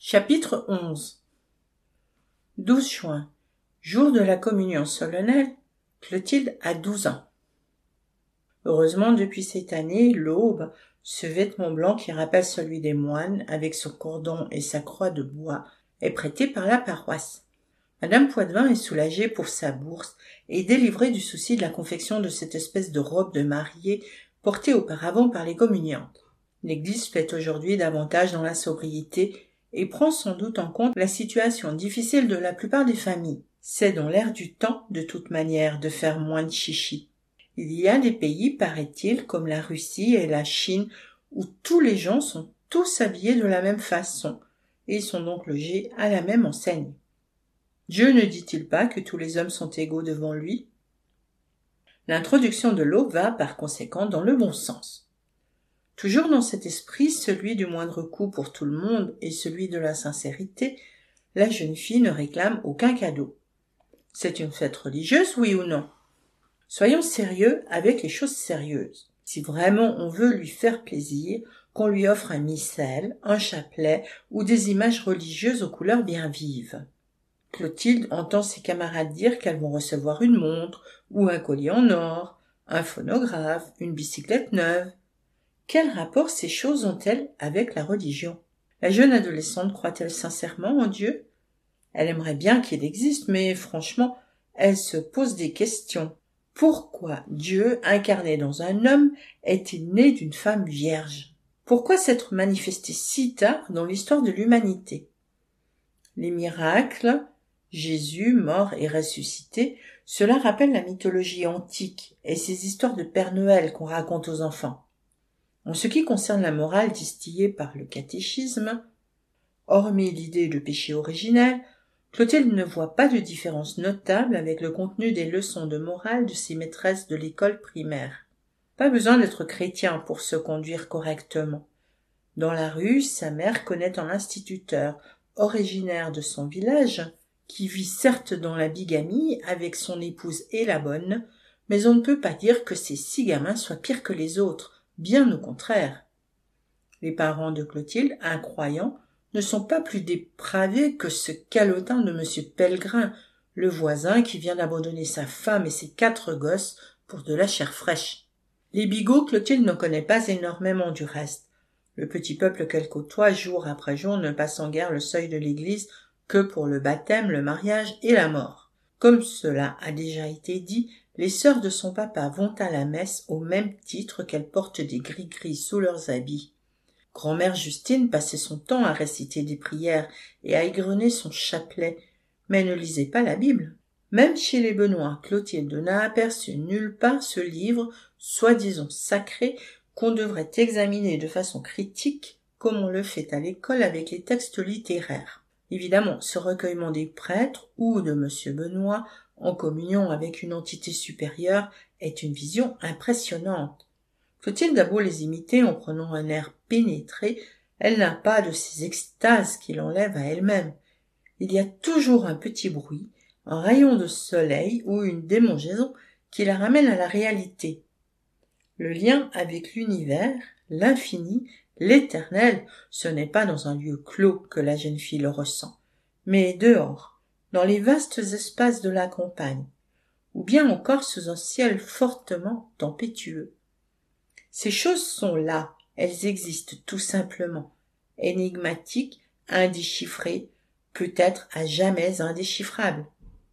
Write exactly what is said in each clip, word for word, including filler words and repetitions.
Chapitre onze. douze juin. Jour de la communion solennelle, Clotilde a douze ans. Heureusement, depuis cette année, l'aube, ce vêtement blanc qui rappelle celui des moines, avec son cordon et sa croix de bois, est prêté par la paroisse. Madame Poitvin est soulagée pour sa bourse et délivrée du souci de la confection de cette espèce de robe de mariée portée auparavant par les communiantes. L'Église fait aujourd'hui davantage dans la sobriété et prend sans doute en compte la situation difficile de la plupart des familles. C'est dans l'air du temps, de toute manière, de faire moins de chichi. Il y a des pays, paraît-il, comme la Russie et la Chine, où tous les gens sont tous habillés de la même façon, et ils sont donc logés à la même enseigne. Dieu ne dit-il pas que tous les hommes sont égaux devant lui? L'introduction de l'aube va, par conséquent, dans le bon sens. Toujours dans cet esprit, celui du moindre coût pour tout le monde et celui de la sincérité, la jeune fille ne réclame aucun cadeau. C'est une fête religieuse, oui ou non? Soyons sérieux avec les choses sérieuses. Si vraiment on veut lui faire plaisir, qu'on lui offre un missel, un chapelet ou des images religieuses aux couleurs bien vives. Clotilde entend ses camarades dire qu'elles vont recevoir une montre ou un collier en or, un phonographe, une bicyclette neuve. Quel rapport ces choses ont-elles avec la religion? La jeune adolescente croit-elle sincèrement en Dieu? Elle aimerait bien qu'il existe, mais franchement, elle se pose des questions. Pourquoi Dieu, incarné dans un homme, est-il né d'une femme vierge? Pourquoi s'être manifesté si tard dans l'histoire de l'humanité? Les miracles, Jésus, mort et ressuscité, cela rappelle la mythologie antique et ces histoires de Père Noël qu'on raconte aux enfants. En ce qui concerne la morale distillée par le catéchisme, hormis l'idée de péché originel, Clotilde ne voit pas de différence notable avec le contenu des leçons de morale de ses maîtresses de l'école primaire. Pas besoin d'être chrétien pour se conduire correctement. Dans la rue, sa mère connaît un instituteur, originaire de son village, qui vit certes dans la bigamie avec son épouse et la bonne, mais on ne peut pas dire que ces six gamins soient pires que les autres. Bien au contraire. Les parents de Clotilde, incroyants, ne sont pas plus dépravés que ce calotin de monsieur Pellegrin, le voisin qui vient d'abandonner sa femme et ses quatre gosses pour de la chair fraîche. Les bigots, Clotilde ne connaît pas énormément du reste. Le petit peuple qu'elle côtoie jour après jour ne passant guère le seuil de l'église que pour le baptême, le mariage et la mort. Comme cela a déjà été dit, les sœurs de son papa vont à la messe au même titre qu'elles portent des gris-gris sous leurs habits. Grand-mère Justine passait son temps à réciter des prières et à égrener son chapelet, mais ne lisait pas la Bible. Même chez les Benoît, Clotilde n'a aperçu nulle part ce livre, soi-disant sacré, qu'on devrait examiner de façon critique, comme on le fait à l'école avec les textes littéraires. Évidemment, ce recueillement des prêtres ou de monsieur Benoît en communion avec une entité supérieure est une vision impressionnante. Clotilde a beau les imiter en prenant un air pénétré, elle n'a pas de ces extases qui l'enlèvent à elle-même. Il y a toujours un petit bruit, un rayon de soleil ou une démangeaison qui la ramène à la réalité. Le lien avec l'univers, l'infini, l'éternel, ce n'est pas dans un lieu clos que la jeune fille le ressent, mais dehors, dans les vastes espaces de la campagne, ou bien encore sous un ciel fortement tempétueux. Ces choses sont là, elles existent tout simplement, énigmatiques, indéchiffrées, peut-être à jamais indéchiffrables.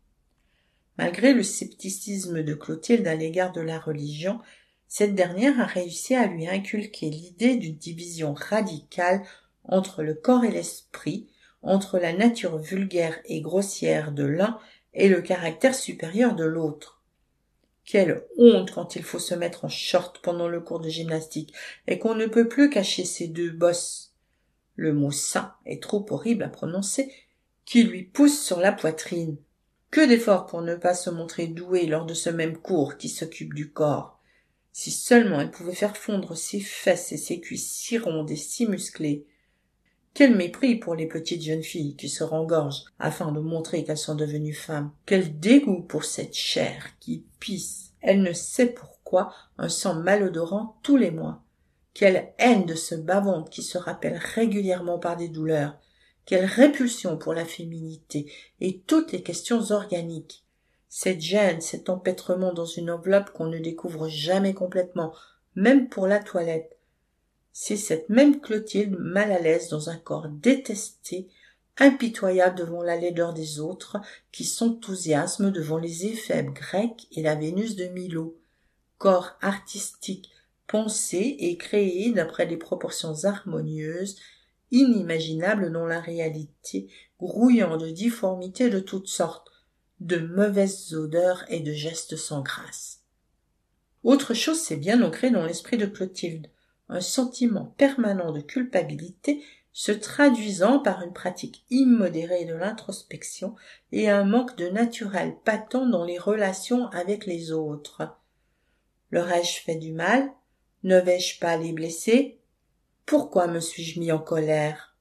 Malgré le scepticisme de Clotilde à l'égard de la religion, cette dernière a réussi à lui inculquer l'idée d'une division radicale entre le corps et l'esprit, entre la nature vulgaire et grossière de l'un et le caractère supérieur de l'autre. Quelle honte quand il faut se mettre en short pendant le cours de gymnastique et qu'on ne peut plus cacher ses deux bosses. Le mot saint est trop horrible à prononcer, qui lui pousse sur la poitrine. Que d'efforts pour ne pas se montrer douée lors de ce même cours qui s'occupe du corps. Si seulement elle pouvait faire fondre ses fesses et ses cuisses si rondes et si musclées. Quel mépris pour les petites jeunes filles qui se rengorgent afin de montrer qu'elles sont devenues femmes. Quel dégoût pour cette chair qui pisse. Elle ne sait pourquoi un sang malodorant tous les mois. Quelle haine de ce bas-ventre qui se rappelle régulièrement par des douleurs. Quelle répulsion pour la féminité et toutes les questions organiques. Cette gêne, cet empêtrement dans une enveloppe qu'on ne découvre jamais complètement, même pour la toilette. C'est cette même Clotilde mal à l'aise dans un corps détesté, impitoyable devant la laideur des autres, qui s'enthousiasme devant les éphèbes grecs et la Vénus de Milo. Corps artistique, pensé et créé d'après des proportions harmonieuses, inimaginables dans la réalité, grouillant de difformités de toutes sortes, de mauvaises odeurs et de gestes sans grâce. Autre chose s'est bien ancré dans l'esprit de Clotilde, un sentiment permanent de culpabilité se traduisant par une pratique immodérée de l'introspection et un manque de naturel patent dans les relations avec les autres. Leur ai-je fait du mal? Ne vais-je pas les blesser? Pourquoi me suis-je mis en colère?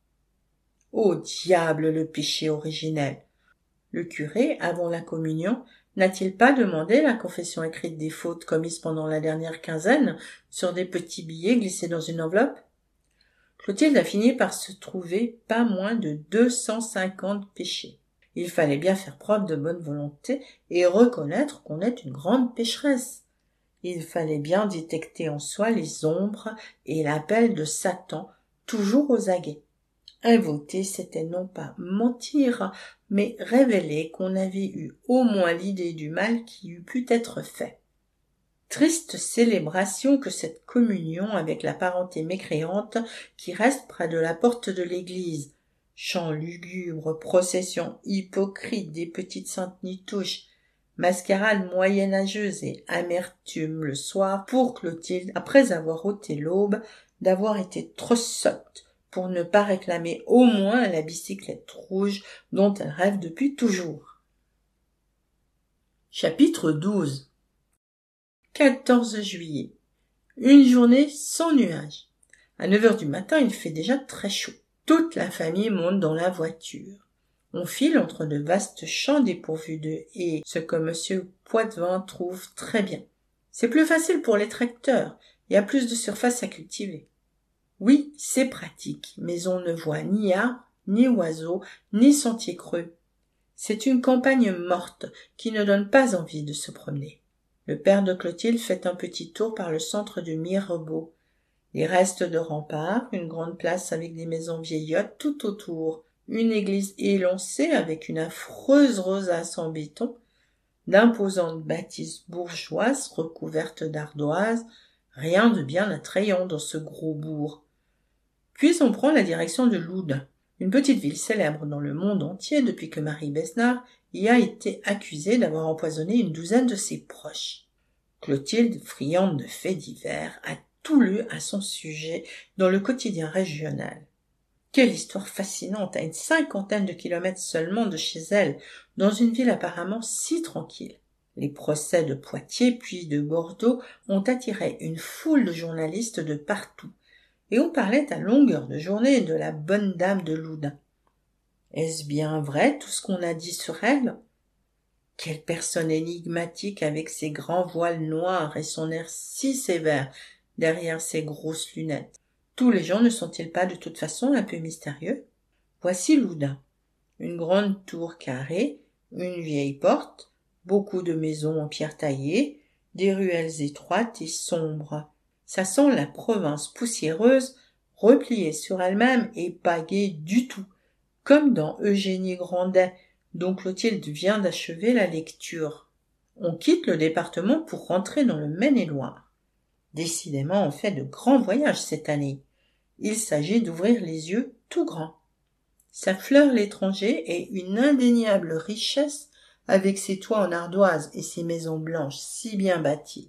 Ô diable, le péché originel! Le curé, avant la communion, n'a-t-il pas demandé la confession écrite des fautes commises pendant la dernière quinzaine sur des petits billets glissés dans une enveloppe? Clotilde a fini par se trouver pas moins de deux cent cinquante péchés. Il fallait bien faire preuve de bonne volonté et reconnaître qu'on est une grande pécheresse. Il fallait bien détecter en soi les ombres et l'appel de Satan, toujours aux aguets. Invoquer, c'était non pas mentir, mais révéler qu'on avait eu au moins l'idée du mal qui eût pu être fait. Triste célébration que cette communion avec la parenté mécréante qui reste près de la porte de l'église. Chants lugubres, processions hypocrites des petites saintes nitouches, mascarade moyenâgeuse et amertume le soir pour Clotilde, après avoir ôté l'aube, d'avoir été trop sotte pour ne pas réclamer au moins la bicyclette rouge dont elle rêve depuis toujours. Chapitre douze. quatorze juillet. Une journée sans nuages. À neuf heures du matin, il fait déjà très chaud. Toute la famille monte dans la voiture. On file entre de vastes champs dépourvus de haies, ce que monsieur Poitevin trouve très bien. C'est plus facile pour les tracteurs, il y a plus de surface à cultiver. Oui, c'est pratique, mais on ne voit ni arbres, ni oiseaux, ni sentiers creux. C'est une campagne morte qui ne donne pas envie de se promener. Le père de Clotilde fait un petit tour par le centre de Mirebeau. Les restes de remparts, une grande place avec des maisons vieillottes tout autour, une église élancée avec une affreuse rosace en béton, d'imposantes bâtisses bourgeoises recouvertes d'ardoises, rien de bien attrayant dans ce gros bourg. Puis on prend la direction de Loudun, une petite ville célèbre dans le monde entier depuis que Marie Besnard y a été accusée d'avoir empoisonné une douzaine de ses proches. Clotilde, friande de faits divers, a tout lu à son sujet dans le quotidien régional. Quelle histoire fascinante, à une cinquantaine de kilomètres seulement de chez elle, dans une ville apparemment si tranquille. Les procès de Poitiers puis de Bordeaux ont attiré une foule de journalistes de partout, et on parlait à longueur de journée de la bonne dame de Loudun. Est-ce bien vrai tout ce qu'on a dit sur elle? Quelle personne énigmatique avec ses grands voiles noirs et son air si sévère derrière ses grosses lunettes. Tous les gens ne sont-ils pas de toute façon un peu mystérieux? Voici Loudun. Une grande tour carrée, une vieille porte, beaucoup de maisons en pierre taillée, des ruelles étroites et sombres. Ça sent la province poussiéreuse, repliée sur elle-même et pas gaie du tout, comme dans Eugénie Grandet, dont Clotilde vient d'achever la lecture. On quitte le département pour rentrer dans le Maine-et-Loire. Décidément, on fait de grands voyages cette année. Il s'agit d'ouvrir les yeux tout grands. Ça fleure l'étranger et une indéniable richesse avec ses toits en ardoise et ses maisons blanches si bien bâties.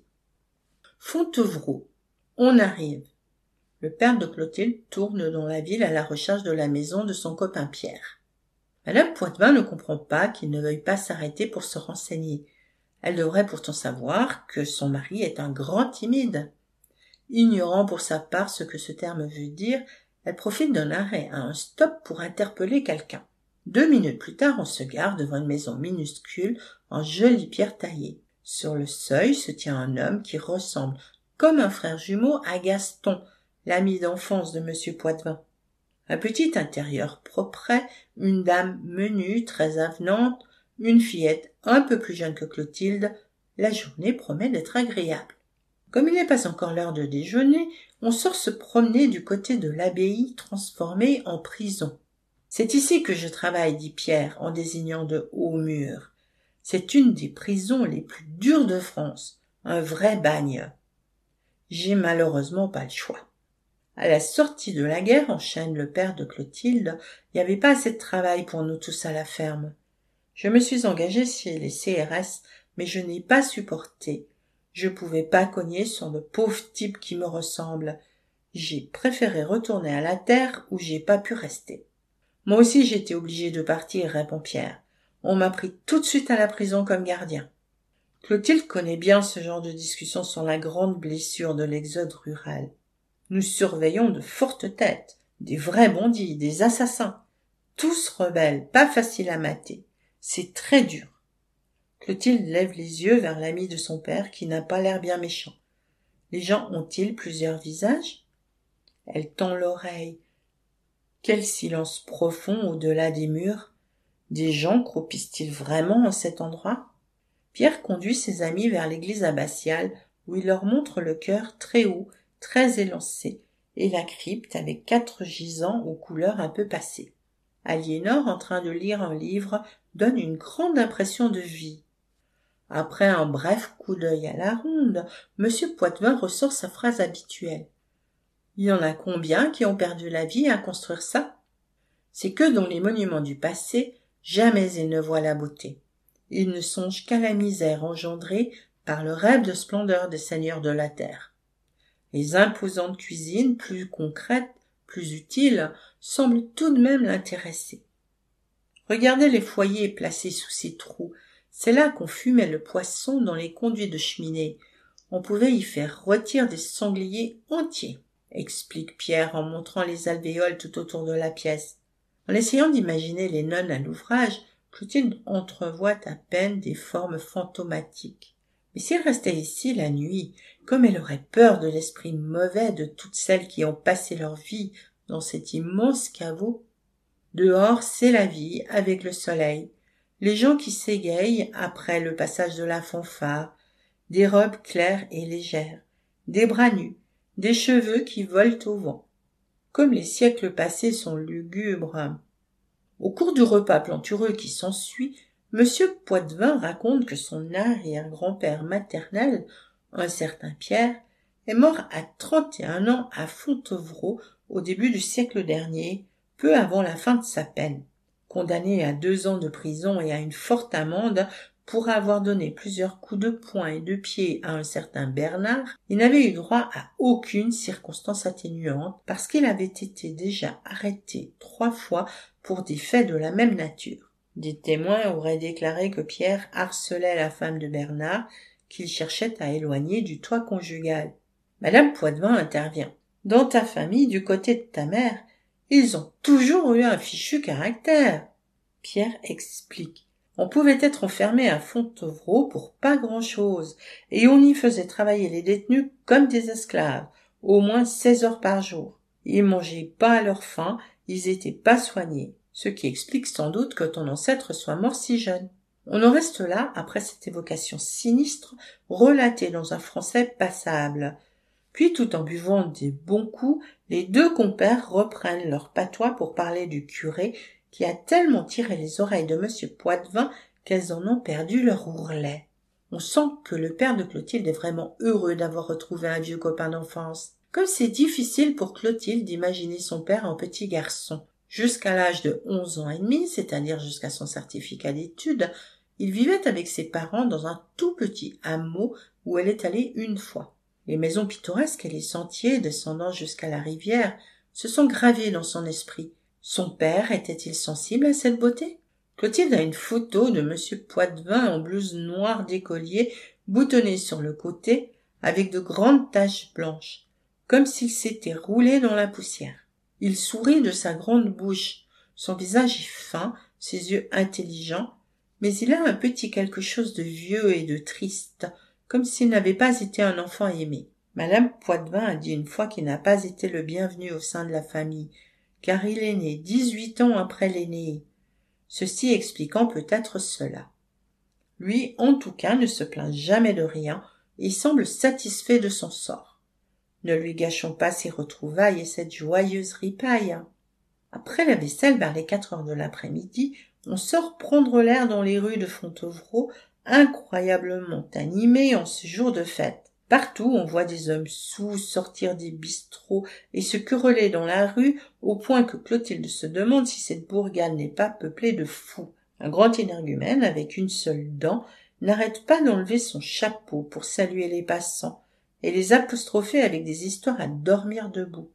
Fontevraud. On arrive. Le père de Clotilde tourne dans la ville à la recherche de la maison de son copain Pierre. Madame Poitevin ne comprend pas qu'il ne veuille pas s'arrêter pour se renseigner. Elle devrait pourtant savoir que son mari est un grand timide. Ignorant pour sa part ce que ce terme veut dire, elle profite d'un arrêt à un stop pour interpeller quelqu'un. Deux minutes plus tard, on se gare devant une maison minuscule en jolie pierre taillée. Sur le seuil se tient un homme qui ressemble comme un frère jumeau à Gaston, l'ami d'enfance de monsieur Poitevin. Un petit intérieur propret, une dame menue, très avenante, une fillette un peu plus jeune que Clotilde, la journée promet d'être agréable. Comme il n'est pas encore l'heure de déjeuner, on sort se promener du côté de l'abbaye transformée en prison. C'est ici que je travaille, dit Pierre en désignant de hauts murs. C'est une des prisons les plus dures de France, un vrai bagne. J'ai malheureusement pas le choix. À la sortie de la guerre, enchaîne le père de Clotilde, il n'y avait pas assez de travail pour nous tous à la ferme. Je me suis engagé chez les C R S, mais je n'ai pas supporté. Je pouvais pas cogner sur le pauvre type qui me ressemble. J'ai préféré retourner à la terre où j'ai pas pu rester. Moi aussi j'ai été obligé de partir, répond Pierre. On m'a pris tout de suite à la prison comme gardien. Clotilde connaît bien ce genre de discussion sur la grande blessure de l'exode rural. Nous surveillons de fortes têtes, des vrais bandits, des assassins. Tous rebelles, pas faciles à mater. C'est très dur. Clotilde lève les yeux vers l'ami de son père qui n'a pas l'air bien méchant. Les gens ont-ils plusieurs visages? Elle tend l'oreille. Quel silence profond au-delà des murs. Des gens croupissent-ils vraiment en cet endroit? Pierre conduit ses amis vers l'église abbatiale où il leur montre le chœur très haut, très élancé, et la crypte avec quatre gisants aux couleurs un peu passées. Aliénor, en train de lire un livre, donne une grande impression de vie. Après un bref coup d'œil à la ronde, Monsieur Poitvin ressort sa phrase habituelle. Il y en a combien qui ont perdu la vie à construire ça? C'est que dans les monuments du passé, jamais ils ne voient la beauté. Ils ne songent qu'à la misère engendrée par le rêve de splendeur des seigneurs de la terre. Les imposantes cuisines, plus concrètes, plus utiles, semblent tout de même l'intéresser. Regardez les foyers placés sous ces trous. C'est là qu'on fumait le poisson dans les conduits de cheminée. On pouvait y faire rôtir des sangliers entiers, explique Pierre en montrant les alvéoles tout autour de la pièce. En essayant d'imaginer les nonnes à l'ouvrage, Clotilde entrevoit à peine des formes fantomatiques. Mais s'il restait ici la nuit, comme elle aurait peur de l'esprit mauvais de toutes celles qui ont passé leur vie dans cet immense caveau. Dehors, c'est la vie avec le soleil, les gens qui s'égayent après le passage de la fanfare, des robes claires et légères, des bras nus, des cheveux qui volent au vent. Comme les siècles passés sont lugubres. Au cours du repas plantureux qui s'ensuit, Monsieur Poitvin raconte que son arrière-grand-père maternel, un certain Pierre, est mort à trente et un ans à Fontevraud au début du siècle dernier, peu avant la fin de sa peine. Condamné à deux ans de prison et à une forte amende pour avoir donné plusieurs coups de poing et de pied à un certain Bernard, il n'avait eu droit à aucune circonstance atténuante parce qu'il avait été déjà arrêté trois fois pour des faits de la même nature. Des témoins auraient déclaré que Pierre harcelait la femme de Bernard, qu'il cherchait à éloigner du toit conjugal. Madame Poitvin intervient. Dans ta famille, du côté de ta mère, ils ont toujours eu un fichu caractère. Pierre explique. On pouvait être enfermé à Fontevraud pour pas grand-chose, et on y faisait travailler les détenus comme des esclaves, au moins seize heures par jour. Ils mangeaient pas à leur faim, ils étaient pas soignés, ce qui explique sans doute que ton ancêtre soit mort si jeune. On en reste là, après cette évocation sinistre, relatée dans un français passable. Puis, tout en buvant des bons coups, les deux compères reprennent leur patois pour parler du curé qui a tellement tiré les oreilles de Monsieur Poitvin qu'elles en ont perdu leur ourlet. On sent que le père de Clotilde est vraiment heureux d'avoir retrouvé un vieux copain d'enfance. Comme c'est difficile pour Clotilde d'imaginer son père en petit garçon. Jusqu'à l'âge de onze ans et demi, c'est-à-dire jusqu'à son certificat d'études, il vivait avec ses parents dans un tout petit hameau où elle est allée une fois. Les maisons pittoresques et les sentiers descendant jusqu'à la rivière se sont gravés dans son esprit. Son père était-il sensible à cette beauté? Clotilde a une photo de Monsieur Poitvin en blouse noire d'écolier, boutonnée sur le côté, avec de grandes taches blanches, comme s'il s'était roulé dans la poussière. Il sourit de sa grande bouche, son visage est fin, ses yeux intelligents, mais il a un petit quelque chose de vieux et de triste, comme s'il n'avait pas été un enfant aimé. Madame Poitvin a dit une fois qu'il n'a pas été le bienvenu au sein de la famille, car il est né dix-huit ans après l'aîné, ceci expliquant peut-être cela. Lui, en tout cas, ne se plaint jamais de rien et semble satisfait de son sort. Ne lui gâchons pas ses retrouvailles et cette joyeuse ripaille. Après la vaisselle, vers les quatre heures de l'après-midi, on sort prendre l'air dans les rues de Fontevraud, incroyablement animées en ce jour de fête. Partout, on voit des hommes saouls sortir des bistrots et se quereller dans la rue, au point que Clotilde se demande si cette bourgade n'est pas peuplée de fous. Un grand énergumène, avec une seule dent, n'arrête pas d'enlever son chapeau pour saluer les passants et les apostropher avec des histoires à dormir debout.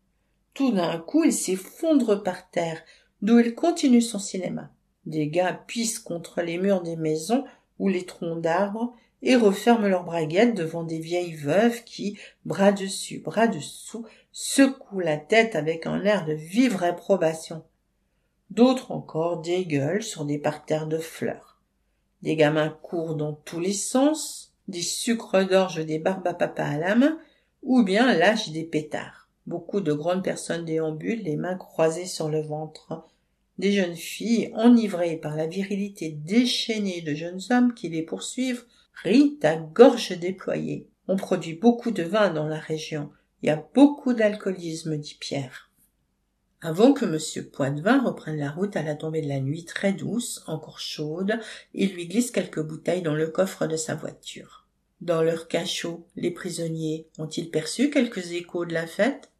Tout d'un coup, il s'effondre par terre, d'où il continue son cinéma. Des gars pissent contre les murs des maisons ou les troncs d'arbres et referment leurs braguettes devant des vieilles veuves qui, bras dessus, bras dessous, secouent la tête avec un air de vive réprobation. D'autres encore dégueulent sur des parterres de fleurs. Des gamins courent dans tous les sens, des sucres d'orge des barbes à papa à la main, ou bien lâchent des pétards. Beaucoup de grandes personnes déambulent, les mains croisées sur le ventre. Des jeunes filles, enivrées par la virilité déchaînée de jeunes hommes qui les poursuivent, rient à gorge déployée. On produit beaucoup de vin dans la région. Il y a beaucoup d'alcoolisme, dit Pierre. Avant que M. Poitvin reprenne la route à la tombée de la nuit très douce, encore chaude, il lui glisse quelques bouteilles dans le coffre de sa voiture. Dans leur cachot, les prisonniers ont-ils perçu quelques échos de la fête?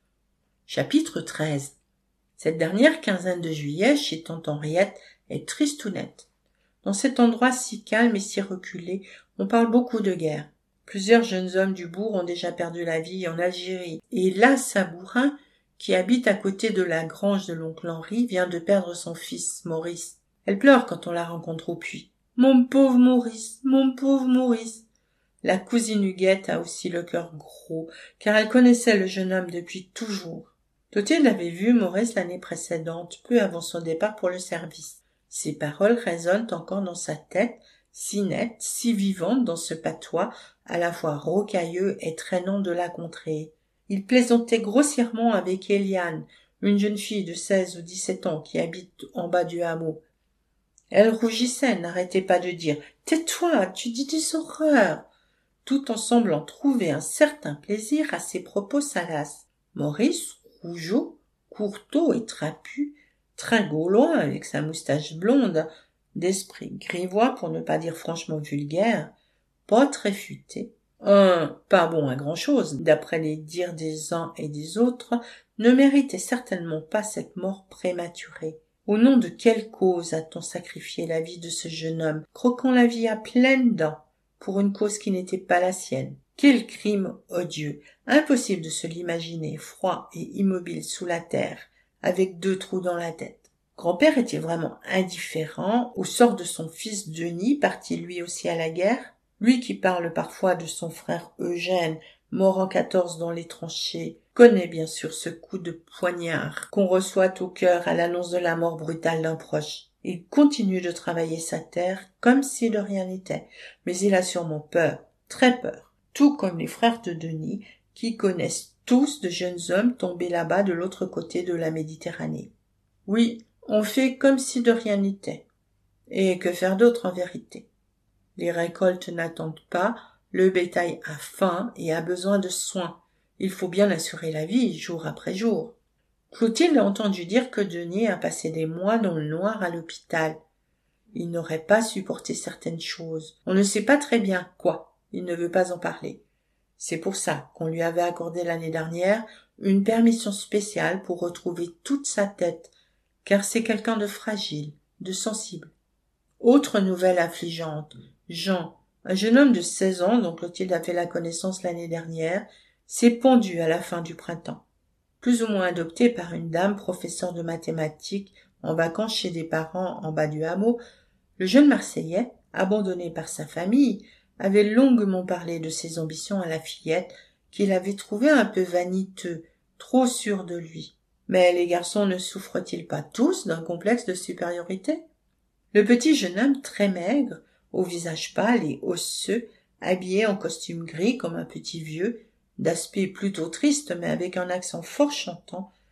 Chapitre treize. Cette dernière quinzaine de juillet, chez tante Henriette, est tristounette. Dans cet endroit si calme et si reculé, on parle beaucoup de guerre. Plusieurs jeunes hommes du bourg ont déjà perdu la vie en Algérie, et là, Sabourin, qui habite à côté de la grange de l'oncle Henri, vient de perdre son fils, Maurice. Elle pleure quand on la rencontre au puits. « Mon pauvre Maurice, mon pauvre Maurice !» La cousine Huguette a aussi le cœur gros, car elle connaissait le jeune homme depuis toujours. Clotilde avait vu Maurice l'année précédente, peu avant son départ pour le service. Ses paroles résonnent encore dans sa tête, si nettes, si vivantes dans ce patois, à la fois rocailleux et traînant de la contrée. Il plaisantait grossièrement avec Éliane, une jeune fille de seize ou dix-sept ans qui habite en bas du hameau. Elle rougissait, n'arrêtait pas de dire « Tais-toi, tu dis des horreurs !» tout en semblant trouver un certain plaisir à ses propos salaces. Maurice, rougeot, courteau et trapu, très gaulois avec sa moustache blonde, d'esprit grivois pour ne pas dire franchement vulgaire, pas très futé, un pas bon à grand-chose, d'après les dires des uns et des autres, ne méritait certainement pas cette mort prématurée. Au nom de quelle cause a-t-on sacrifié la vie de ce jeune homme, croquant la vie à pleines dents, pour une cause qui n'était pas la sienne? Quel crime odieux! Impossible de se l'imaginer, froid et immobile sous la terre, avec deux trous dans la tête. Grand-père était vraiment indifférent au sort de son fils Denis, parti lui aussi à la guerre. Lui qui parle parfois de son frère Eugène, mort en quatorze dans les tranchées, connaît bien sûr ce coup de poignard qu'on reçoit au cœur à l'annonce de la mort brutale d'un proche. Il continue de travailler sa terre comme si de rien n'était, mais il a sûrement peur, très peur, tout comme les frères de Denis, qui connaissent tous de jeunes hommes tombés là-bas de l'autre côté de la Méditerranée. Oui, on fait comme si de rien n'était. Et que faire d'autre en vérité? Les récoltes n'attendent pas, le bétail a faim et a besoin de soins. Il faut bien assurer la vie, jour après jour. Clotilde a entendu dire que Denis a passé des mois dans le noir à l'hôpital. Il n'aurait pas supporté certaines choses. On ne sait pas très bien quoi. Il ne veut pas en parler. C'est pour ça qu'on lui avait accordé l'année dernière une permission spéciale pour retrouver toute sa tête, car c'est quelqu'un de fragile, de sensible. Autre nouvelle affligeante, Jean, un jeune homme de seize ans dont Clotilde a fait la connaissance l'année dernière, s'est pendu à la fin du printemps. Plus ou moins adopté par une dame professeure de mathématiques en vacances chez des parents en bas du hameau, le jeune Marseillais, abandonné par sa famille, avait longuement parlé de ses ambitions à la fillette qu'il avait trouvé un peu vaniteux, trop sûr de lui. Mais les garçons ne souffrent-ils pas tous d'un complexe de supériorité? Le petit jeune homme très maigre, au visage pâle et osseux, habillé en costume gris comme un petit vieux, d'aspect plutôt triste mais avec un accent fort chantant,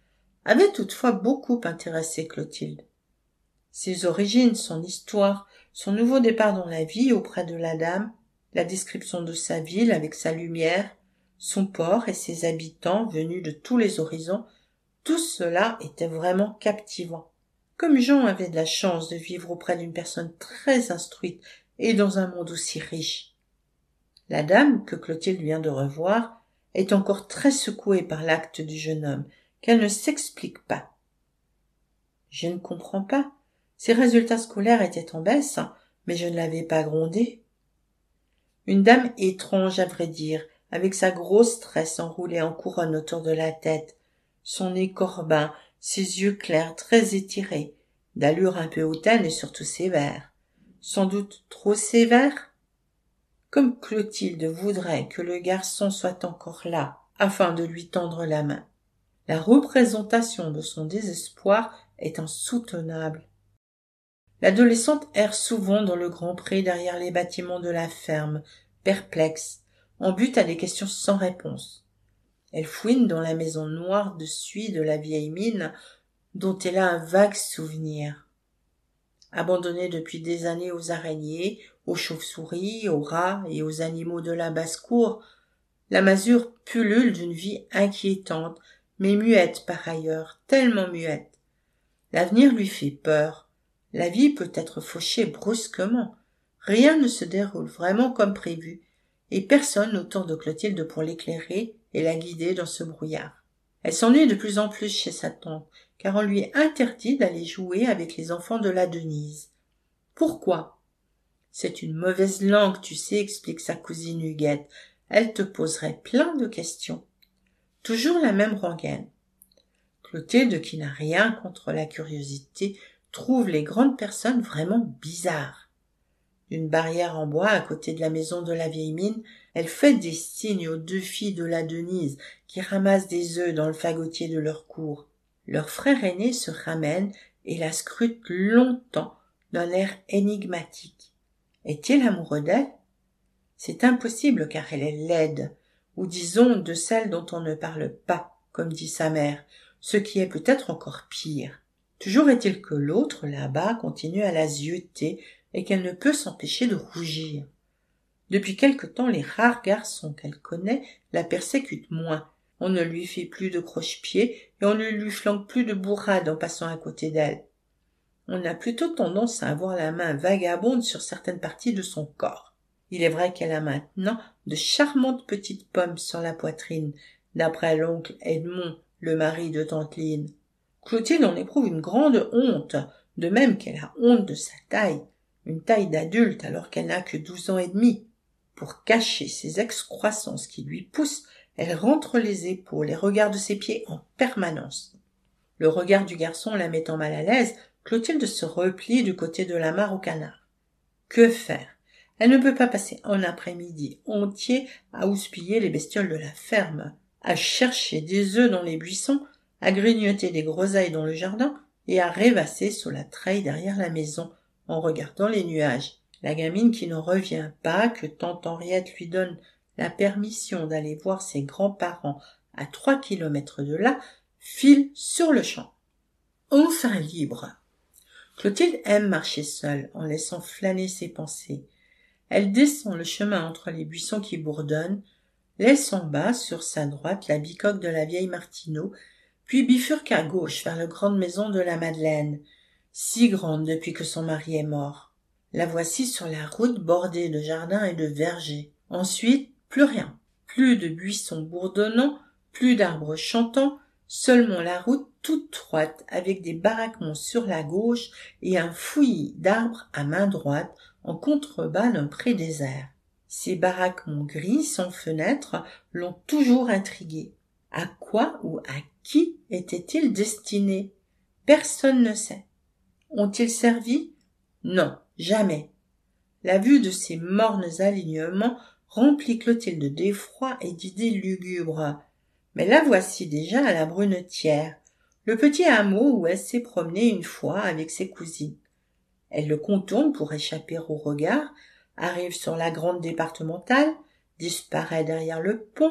avait toutefois beaucoup intéressé Clotilde. Ses origines, son histoire, son nouveau départ dans la vie auprès de la dame, la description de sa ville avec sa lumière, son port et ses habitants venus de tous les horizons, tout cela était vraiment captivant. Comme Jean avait de la chance de vivre auprès d'une personne très instruite et dans un monde aussi riche. La dame, que Clotilde vient de revoir, est encore très secouée par l'acte du jeune homme, qu'elle ne s'explique pas. Je ne comprends pas. Ses résultats scolaires étaient en baisse, mais je ne l'avais pas grondé. Une dame étrange, à vrai dire, avec sa grosse tresse enroulée en couronne autour de la tête, son nez corbin, ses yeux clairs très étirés, d'allure un peu hautaine et surtout sévère. Sans doute trop sévère? Comme Clotilde voudrait que le garçon soit encore là, afin de lui tendre la main. La représentation de son désespoir est insoutenable. L'adolescente erre souvent dans le grand pré derrière les bâtiments de la ferme, perplexe, en butte à des questions sans réponse. Elle fouine dans la maison noire de suie de la vieille mine, dont elle a un vague souvenir. Abandonnée depuis des années aux araignées, aux chauves-souris, aux rats et aux animaux de la basse-cour, la masure pullule d'une vie inquiétante, mais muette par ailleurs, tellement muette. L'avenir lui fait peur. La vie peut être fauchée brusquement. Rien ne se déroule vraiment comme prévu, et personne autour de Clotilde pour l'éclairer et la guider dans ce brouillard. Elle s'ennuie de plus en plus chez sa tante, car on lui interdit d'aller jouer avec les enfants de la Denise. Pourquoi? C'est une mauvaise langue, tu sais, explique sa cousine Huguette. Elle te poserait plein de questions. Toujours la même rengaine. Clotilde, qui n'a rien contre la curiosité, trouve les grandes personnes vraiment bizarres. D'une barrière en bois à côté de la maison de la vieille mine, elle fait des signes aux deux filles de la Denise qui ramassent des œufs dans le fagotier de leur cour. Leur frère aîné se ramène et la scrute longtemps d'un air énigmatique. Est-il amoureux d'elle? C'est impossible car elle est laide, ou disons de celle dont on ne parle pas, comme dit sa mère, ce qui est peut-être encore pire. Toujours est-il que l'autre, là-bas, continue à la zioter et qu'elle ne peut s'empêcher de rougir. Depuis quelque temps, les rares garçons qu'elle connaît la persécutent moins. On ne lui fait plus de croche-pied et on ne lui flanque plus de bourrades en passant à côté d'elle. On a plutôt tendance à avoir la main vagabonde sur certaines parties de son corps. Il est vrai qu'elle a maintenant de charmantes petites pommes sur la poitrine, d'après l'oncle Edmond, le mari de tante Line. Clotilde en éprouve une grande honte, de même qu'elle a honte de sa taille, une taille d'adulte alors qu'elle n'a que douze ans et demi. Pour cacher ces excroissances qui lui poussent, elle rentre les épaules et regarde ses pieds en permanence. Le regard du garçon la mettant mal à l'aise, Clotilde se replie du côté de la mare au canard. Que faire? Elle ne peut pas passer un après-midi entier à houspiller les bestioles de la ferme, à chercher des œufs dans les buissons, à grignoter des groseilles dans le jardin et à rêvasser sous la treille derrière la maison en regardant les nuages. La gamine qui n'en revient pas que tante Henriette lui donne la permission d'aller voir ses grands-parents à trois kilomètres de là, file sur le champ. Enfin libre. Clotilde aime marcher seule, en laissant flâner ses pensées. Elle descend le chemin entre les buissons qui bourdonnent, laisse en bas, sur sa droite, la bicoque de la vieille Martineau, puis bifurque à gauche vers la grande maison de la Madeleine, si grande depuis que son mari est mort. La voici sur la route bordée de jardins et de vergers. Ensuite, plus rien. Plus de buissons bourdonnants, plus d'arbres chantants, seulement la route toute droite avec des baraquements sur la gauche et un fouillis d'arbres à main droite en contrebas d'un pré désert. Ces baraquements gris sans fenêtres l'ont toujours intriguée. À quoi ou à qui étaient-ils destinés? Personne ne sait. Ont-ils servi? Non, jamais. La vue de ces mornes alignements remplit Clotilde d'effroi et d'idées lugubres. Mais la voici déjà à la Brunetière, le petit hameau où elle s'est promenée une fois avec ses cousines. Elle le contourne pour échapper au regard, arrive sur la grande départementale, disparaît derrière le pont,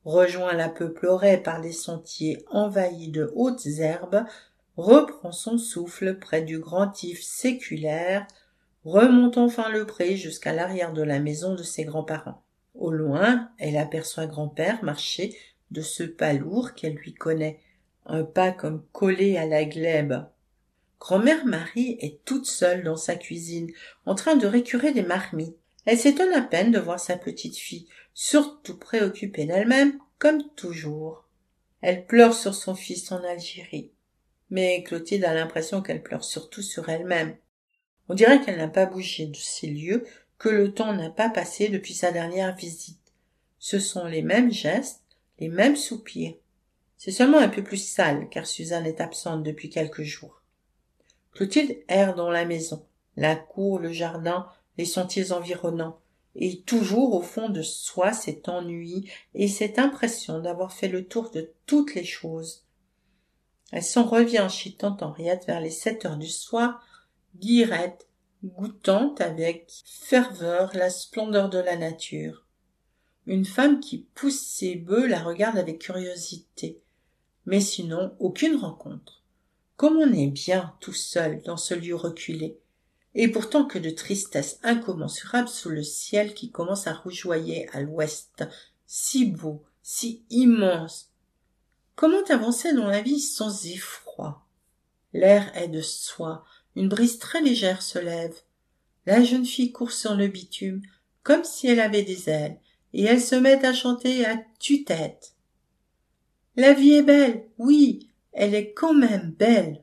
rejoint la peupleraie par des sentiers envahis de hautes herbes, reprend son souffle près du grand if séculaire, remonte enfin le pré jusqu'à l'arrière de la maison de ses grands-parents. Au loin, elle aperçoit grand-père marcher de ce pas lourd qu'elle lui connaît, un pas comme collé à la glèbe. Grand-mère Marie est toute seule dans sa cuisine, en train de récurer des marmites. Elle s'étonne à peine de voir sa petite-fille, surtout préoccupée d'elle-même, comme toujours. Elle pleure sur son fils en Algérie. Mais Clotilde a l'impression qu'elle pleure surtout sur elle-même. On dirait qu'elle n'a pas bougé de ces lieux, que le temps n'a pas passé depuis sa dernière visite. Ce sont les mêmes gestes, les mêmes soupirs. C'est seulement un peu plus sale, car Suzanne est absente depuis quelques jours. Clotilde erre dans la maison, la cour, le jardin, les sentiers environnants, et toujours au fond de soi cet ennui et cette impression d'avoir fait le tour de toutes les choses. Elle s'en revient chez tante Henriette vers les sept heures du soir, guillerette, goûtant avec ferveur la splendeur de la nature. Une femme qui pousse ses bœufs la regarde avec curiosité, mais sinon aucune rencontre. Comme on est bien tout seul dans ce lieu reculé, et pourtant que de tristesse incommensurable sous le ciel qui commence à rougeoyer à l'ouest, si beau, si immense. Comment avancer dans la vie sans effroi? L'air est de soie, une brise très légère se lève. La jeune fille court sur le bitume, comme si elle avait des ailes, et elle se met à chanter à tue-tête. La vie est belle, oui, elle est quand même belle.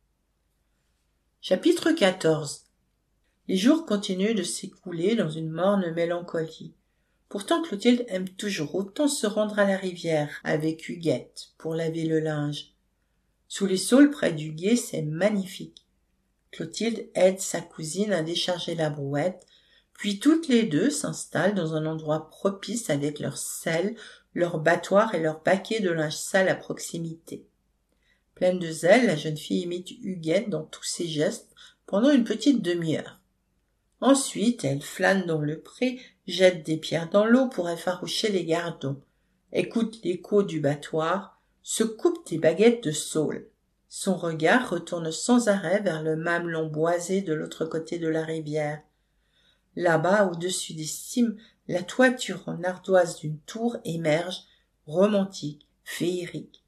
Chapitre quatorze. Les jours continuent de s'écouler dans une morne mélancolie. Pourtant Clotilde aime toujours autant se rendre à la rivière avec Huguette pour laver le linge. Sous les saules près du gué, c'est magnifique. Clotilde aide sa cousine à décharger la brouette, puis toutes les deux s'installent dans un endroit propice avec leur selle, leur battoir et leur paquet de linge sale à proximité. Pleine de zèle, la jeune fille imite Huguette dans tous ses gestes pendant une petite demi-heure. Ensuite, elle flâne dans le pré, jette des pierres dans l'eau pour effaroucher les gardons, écoute l'écho du battoir, se coupe des baguettes de saule. Son regard retourne sans arrêt vers le mamelon boisé de l'autre côté de la rivière. Là-bas, au-dessus des cimes, la toiture en ardoise d'une tour émerge, romantique, féerique.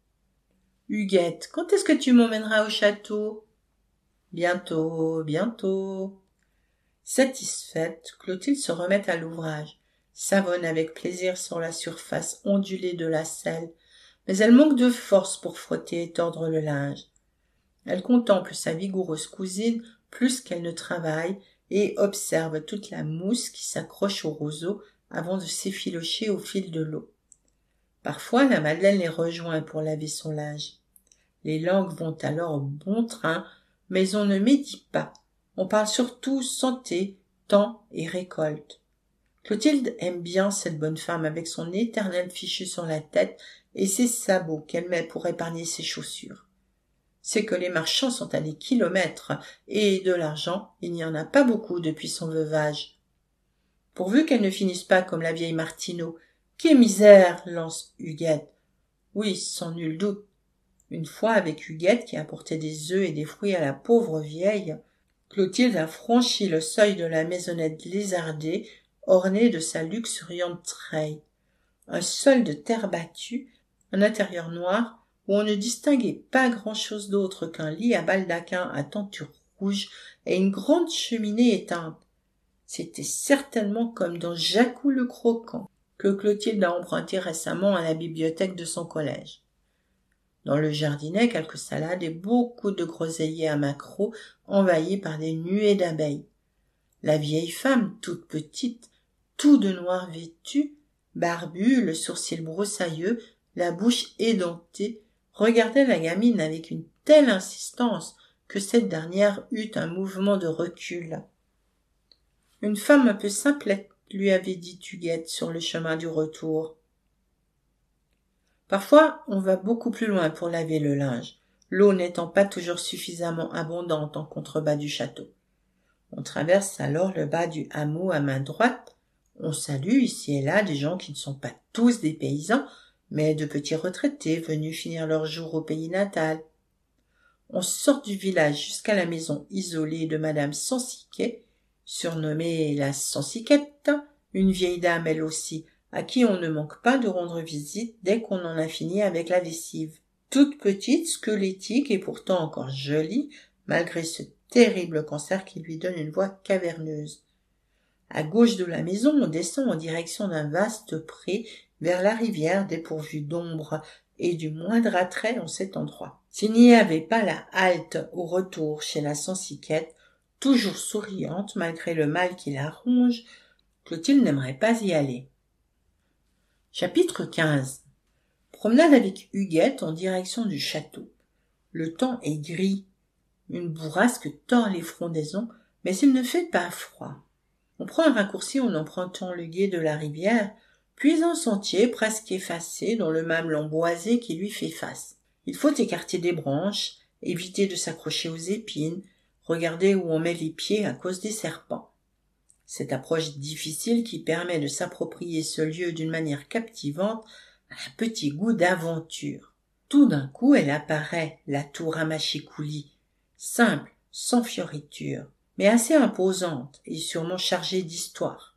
« Huguette, quand est-ce que tu m'emmèneras au château ?»« Bientôt, bientôt. » Satisfaite, Clotilde se remet à l'ouvrage, savonne avec plaisir sur la surface ondulée de la selle, mais elle manque de force pour frotter et tordre le linge. Elle contemple sa vigoureuse cousine plus qu'elle ne travaille et observe toute la mousse qui s'accroche au roseau avant de s'effilocher au fil de l'eau. Parfois, la Madeleine les rejoint pour laver son linge. Les langues vont alors au bon train, mais on ne médit pas. On parle surtout santé, temps et récolte. Clotilde aime bien cette bonne femme avec son éternel fichu sur la tête et ses sabots qu'elle met pour épargner ses chaussures. C'est que les marchands sont à des kilomètres et de l'argent, il n'y en a pas beaucoup depuis son veuvage. Pourvu qu'elle ne finisse pas comme la vieille Martineau. Quelle misère, lance Huguette. Oui, sans nul doute. Une fois, avec Huguette qui apportait des œufs et des fruits à la pauvre vieille, Clotilde a franchi le seuil de la maisonnette lézardée, ornée de sa luxuriante treille. Un sol de terre battue, un intérieur noir, où on ne distinguait pas grand-chose d'autre qu'un lit à baldaquin à tenture rouge et une grande cheminée éteinte. C'était certainement comme dans Jacou le Croquant, que Clotilde a emprunté récemment à la bibliothèque de son collège. Dans le jardinet, quelques salades et beaucoup de groseilliers à maquereaux envahis par des nuées d'abeilles. La vieille femme, toute petite, tout de noir vêtue, barbue, le sourcil broussailleux, la bouche édentée, regardait la gamine avec une telle insistance que cette dernière eut un mouvement de recul. Une femme un peu simplette, lui avait dit Huguette sur le chemin du retour. Parfois, on va beaucoup plus loin pour laver le linge, l'eau n'étant pas toujours suffisamment abondante en contrebas du château. On traverse alors le bas du hameau à main droite, On salue ici et là des gens qui ne sont pas tous des paysans, mais de petits retraités venus finir leur jour au pays natal. On sort du village jusqu'à la maison isolée de madame Sansiquet, surnommée la Sansiquette, une vieille dame elle aussi, à qui on ne manque pas de rendre visite dès qu'on en a fini avec la lessive. Toute petite, squelettique et pourtant encore jolie, malgré ce terrible cancer qui lui donne une voix caverneuse. À gauche de la maison, on descend en direction d'un vaste pré vers la rivière dépourvue d'ombre et du moindre attrait en cet endroit. S'il n'y avait pas la halte au retour chez la Sansiquette, toujours souriante malgré le mal qui la ronge, Clotilde n'aimerait pas y aller. Chapitre quinze. Promenade avec Huguette en direction du château. Le temps est gris. Une bourrasque tord les frondaisons, mais il ne fait pas froid. On prend un raccourci en empruntant le gué de la rivière, puis un sentier presque effacé dans le mamelon boisé qui lui fait face. Il faut écarter des branches, éviter de s'accrocher aux épines, regarder où on met les pieds à cause des serpents. Cette approche difficile qui permet de s'approprier ce lieu d'une manière captivante a un petit goût d'aventure. Tout d'un coup, elle apparaît, la tour à Machicoulis, simple, sans fioriture, mais assez imposante et sûrement chargée d'histoire.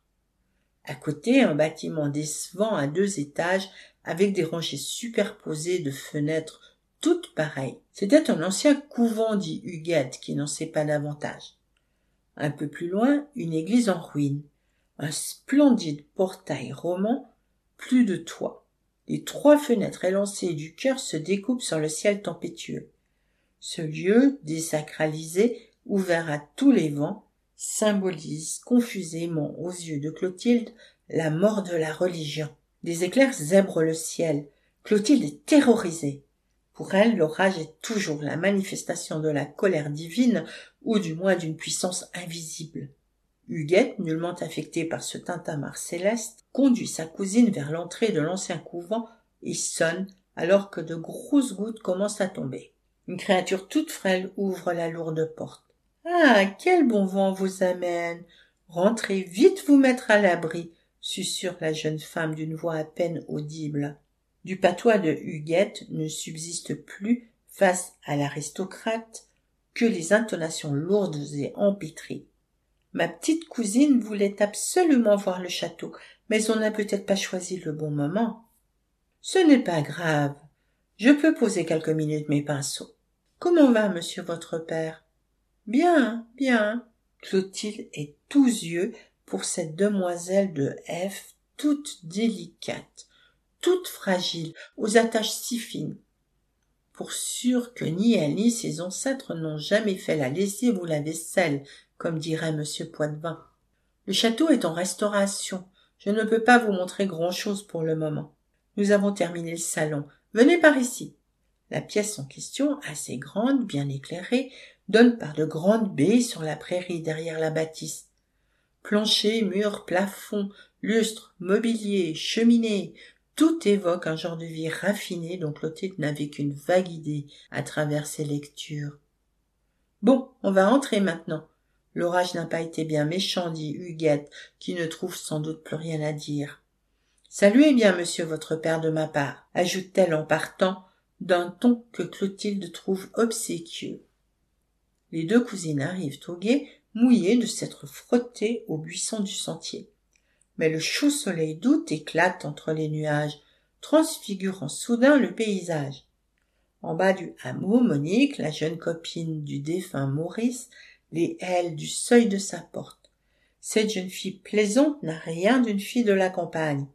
À côté, un bâtiment décevant à deux étages avec des rangées superposées de fenêtres toutes pareilles. C'était un ancien couvent, dit Huguette, qui n'en sait pas davantage. Un peu plus loin, une église en ruine, un splendide portail roman, plus de toit. Les trois fenêtres élancées du chœur se découpent sur le ciel tempétueux. Ce lieu, désacralisé, ouvert à tous les vents, symbolise confusément aux yeux de Clotilde la mort de la religion. Des éclairs zèbrent le ciel. Clotilde est terrorisée. Pour elle, l'orage est toujours la manifestation de la colère divine ou du moins d'une puissance invisible. Huguette, nullement affectée par ce tintamarre céleste, conduit sa cousine vers l'entrée de l'ancien couvent et sonne alors que de grosses gouttes commencent à tomber. Une créature toute frêle ouvre la lourde porte. « Ah, quel bon vent vous amène! Rentrez vite vous mettre à l'abri !» susurre la jeune femme d'une voix à peine audible. Du patois de Huguette ne subsiste plus, face à l'aristocrate, que les intonations lourdes et empêtrées. Ma petite cousine voulait absolument voir le château, mais on n'a peut-être pas choisi le bon moment. Ce n'est pas grave. Je peux poser quelques minutes mes pinceaux. Comment va, monsieur votre père? Bien, bien. Clotilde est tous yeux pour cette demoiselle de F, toute délicate, toute fragile, aux attaches si fines. Pour sûr que ni elle ni ses ancêtres n'ont jamais fait la lessive ou la vaisselle, comme dirait monsieur Poitvin. Le château est en restauration. Je ne peux pas vous montrer grand-chose pour le moment. Nous avons terminé le salon. Venez par ici. La pièce en question, assez grande, bien éclairée, donne par de grandes baies sur la prairie derrière la bâtisse. Plancher, murs, plafond, lustres, mobilier, cheminée, tout évoque un genre de vie raffinée dont Clotilde n'avait qu'une vague idée à travers ses lectures. Bon, on va entrer maintenant. L'orage n'a pas été bien méchant, dit Huguette, qui ne trouve sans doute plus rien à dire. Saluez bien monsieur votre père de ma part, ajoute-t-elle en partant, d'un ton que Clotilde trouve obséquieux. Les deux cousines arrivent au gué, mouillées de s'être frottées aux buissons du sentier. Mais le chaud soleil d'août éclate entre les nuages, transfigurant soudain le paysage. En bas du hameau, Monique, la jeune copine du défunt Maurice, les hèle du seuil de sa porte. Cette jeune fille plaisante n'a rien d'une fille de la campagne.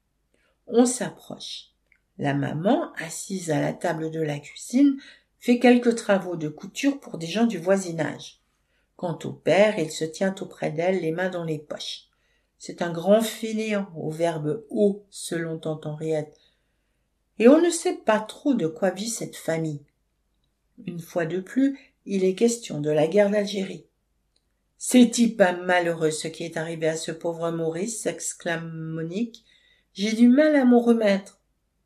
On s'approche. La maman, assise à la table de la cuisine, fait quelques travaux de couture pour des gens du voisinage. Quant au père, il se tient auprès d'elle, les mains dans les poches. C'est un grand fainéant, au verbe haut, selon tante Henriette. Et on ne sait pas trop de quoi vit cette famille. Une fois de plus, il est question de la guerre d'Algérie. « C'est-y pas malheureux ce qui est arrivé à ce pauvre Maurice, s'exclame Monique. J'ai du mal à m'en remettre.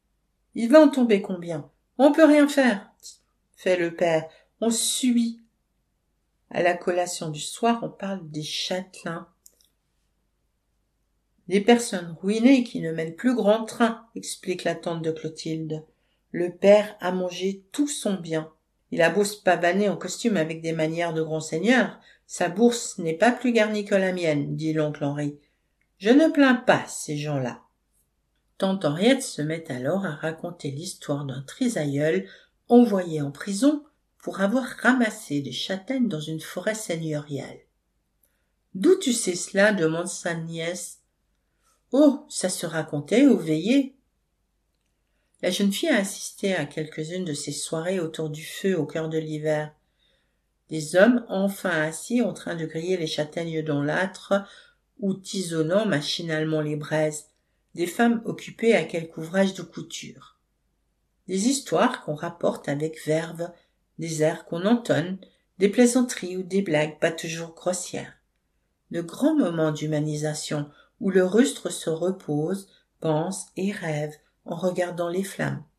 Il va en tomber combien? On peut rien faire, fait le père. On subit. À la collation du soir, on parle des châtelains. Des personnes ruinées qui ne mènent plus grand train, explique la tante de Clotilde. Le père a mangé tout son bien. Il a beau se pavaner en costume avec des manières de grand seigneur, sa bourse n'est pas plus garnie que la mienne, dit l'oncle Henri. Je ne plains pas ces gens-là. Tante Henriette se met alors à raconter l'histoire d'un trisaïeul envoyé en prison pour avoir ramassé des châtaignes dans une forêt seigneuriale. « D'où tu sais cela ?» demande sa nièce. « Oh, ça se racontait aux veillées. » La jeune fille a assisté à quelques-unes de ces soirées autour du feu au cœur de l'hiver. Des hommes enfin assis en train de griller les châtaignes dans l'âtre ou tisonnant machinalement les braises, des femmes occupées à quelque ouvrage de couture. Des histoires qu'on rapporte avec verve, des airs qu'on entonne, des plaisanteries ou des blagues pas toujours grossières. De grands moments d'humanisation où le rustre se repose, pense et rêve en regardant les flammes.